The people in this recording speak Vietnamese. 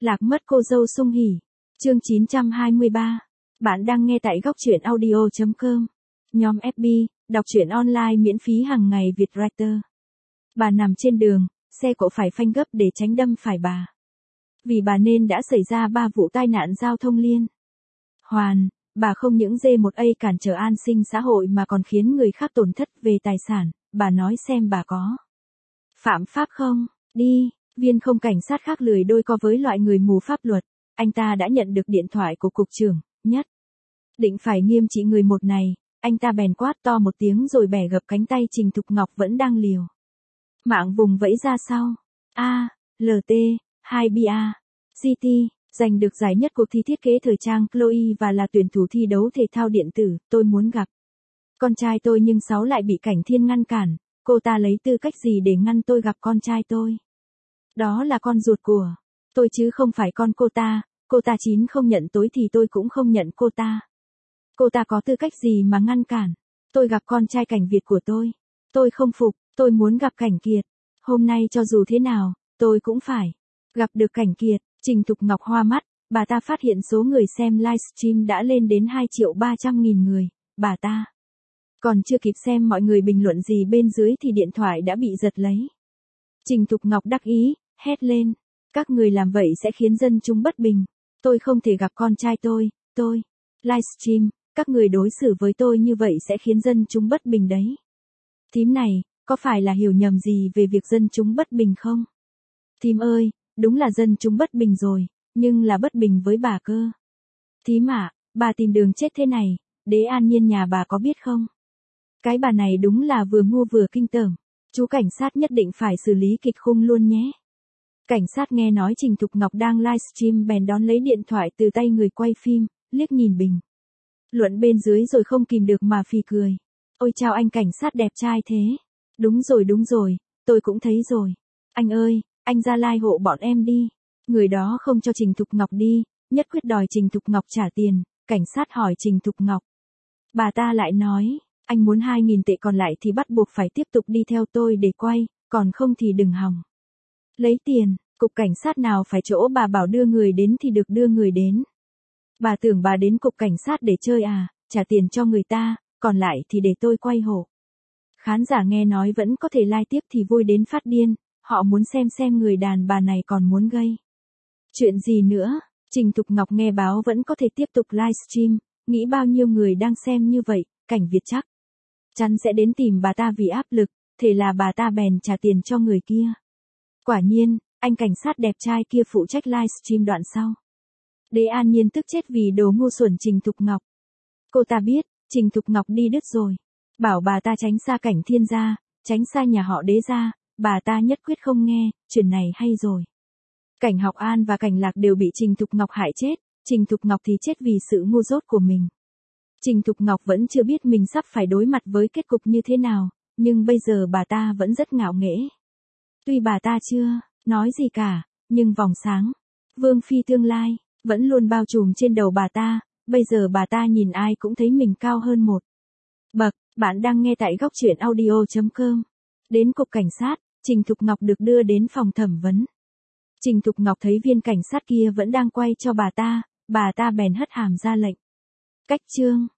Lạc mất cô dâu sung hỉ. Chương 923. Bạn đang nghe tại góc truyện audio.com. Nhóm FB, đọc truyện online miễn phí hàng ngày Vietwriter. Bà nằm trên đường, xe cộ phải phanh gấp để tránh đâm phải bà. Vì bà nên đã xảy ra 3 vụ tai nạn giao thông liên hoàn. Bà không những dê một A cản trở an sinh xã hội mà còn khiến người khác tổn thất về tài sản. Bà nói xem bà có phạm pháp không? Đi. Viên không cảnh sát khác lười đôi co với loại người mù pháp luật. Anh ta đã nhận được điện thoại của cục trưởng Nhất. Định phải nghiêm trị người một này, anh ta bèn quát to một tiếng rồi bẻ gập cánh tay Trình Thục Ngọc vẫn đang liều mạng vùng vẫy ra sau. A, LT, 2BA, GT, giành được giải nhất cuộc thi thiết kế thời trang Chloe và là tuyển thủ thi đấu thể thao điện tử. Tôi muốn gặp con trai tôi nhưng Sáu lại bị Cảnh Thiên ngăn cản. Cô ta lấy tư cách gì để ngăn tôi gặp con trai tôi? Đó là con ruột của tôi chứ không phải con cô ta. Cô ta chín không nhận tối thì tôi cũng không nhận cô ta. Cô ta có tư cách gì mà ngăn cản tôi gặp con trai Cảnh Việt của tôi? Tôi không phục, tôi muốn gặp Cảnh Kiệt. Hôm nay cho dù thế nào, tôi cũng phải gặp được Cảnh Kiệt. Trình Thục Ngọc hoa mắt, bà ta phát hiện số người xem livestream đã lên đến 2.300.000 người. Bà ta còn chưa kịp xem mọi người bình luận gì bên dưới thì điện thoại đã bị giật lấy. Trình Thục Ngọc đắc ý, hét lên. Các người làm vậy sẽ khiến dân chúng bất bình. Tôi không thể gặp con trai tôi livestream, các người đối xử với tôi như vậy sẽ khiến dân chúng bất bình đấy. Thím này, có phải là hiểu nhầm gì về việc dân chúng bất bình không? Thím ơi, đúng là dân chúng bất bình rồi, nhưng là bất bình với bà cơ. Thím ạ, bà tìm đường chết thế này, Đế An Nhiên nhà bà có biết không? Cái bà này đúng là vừa ngu vừa kinh tởm. Chú cảnh sát nhất định phải xử lý kịch khung luôn nhé. Cảnh sát nghe nói Trình Thục Ngọc đang livestream bèn đón lấy điện thoại từ tay người quay phim, liếc nhìn bình luận bên dưới rồi không kìm được mà phì cười. Ôi chao anh cảnh sát đẹp trai thế. Đúng rồi, tôi cũng thấy rồi. Anh ơi, anh ra like hộ bọn em đi. Người đó không cho Trình Thục Ngọc đi, nhất quyết đòi Trình Thục Ngọc trả tiền. Cảnh sát hỏi Trình Thục Ngọc. Bà ta lại nói, anh muốn 2.000 tệ còn lại thì bắt buộc phải tiếp tục đi theo tôi để quay, còn không thì đừng hòng lấy tiền. Cục cảnh sát nào phải chỗ bà bảo đưa người đến thì được đưa người đến. Bà tưởng bà đến cục cảnh sát để chơi à, trả tiền cho người ta, còn lại thì để tôi quay hộ. Khán giả nghe nói vẫn có thể like tiếp thì vui đến phát điên, họ muốn xem người đàn bà này còn muốn gây chuyện gì nữa. Trình Thục Ngọc nghe báo vẫn có thể tiếp tục livestream, nghĩ bao nhiêu người đang xem như vậy, Cảnh Việt chắc chắn sẽ đến tìm bà ta vì áp lực, thế là bà ta bèn trả tiền cho người kia. Quả nhiên, anh cảnh sát đẹp trai kia phụ trách livestream đoạn sau. Đế An Nhiên tức chết vì đồ ngu xuẩn Trình Thục Ngọc. Cô ta biết, Trình Thục Ngọc đi đứt rồi. Bảo bà ta tránh xa Cảnh Thiên ra, tránh xa nhà họ Đế ra, bà ta nhất quyết không nghe, chuyện này hay rồi. Cảnh Học An và Cảnh Lạc đều bị Trình Thục Ngọc hại chết, Trình Thục Ngọc thì chết vì sự ngu dốt của mình. Trình Thục Ngọc vẫn chưa biết mình sắp phải đối mặt với kết cục như thế nào, nhưng bây giờ bà ta vẫn rất ngạo nghễ. Tuy bà ta chưa nói gì cả, nhưng vòng sáng Vương Phi tương lai vẫn luôn bao trùm trên đầu bà ta, bây giờ bà ta nhìn ai cũng thấy mình cao hơn một bậc. Bạn đang nghe tại góc truyện audio.com. Đến cục cảnh sát, Trình Thục Ngọc được đưa đến phòng thẩm vấn. Trình Thục Ngọc thấy viên cảnh sát kia vẫn đang quay cho bà ta bèn hất hàm ra lệnh cách chương.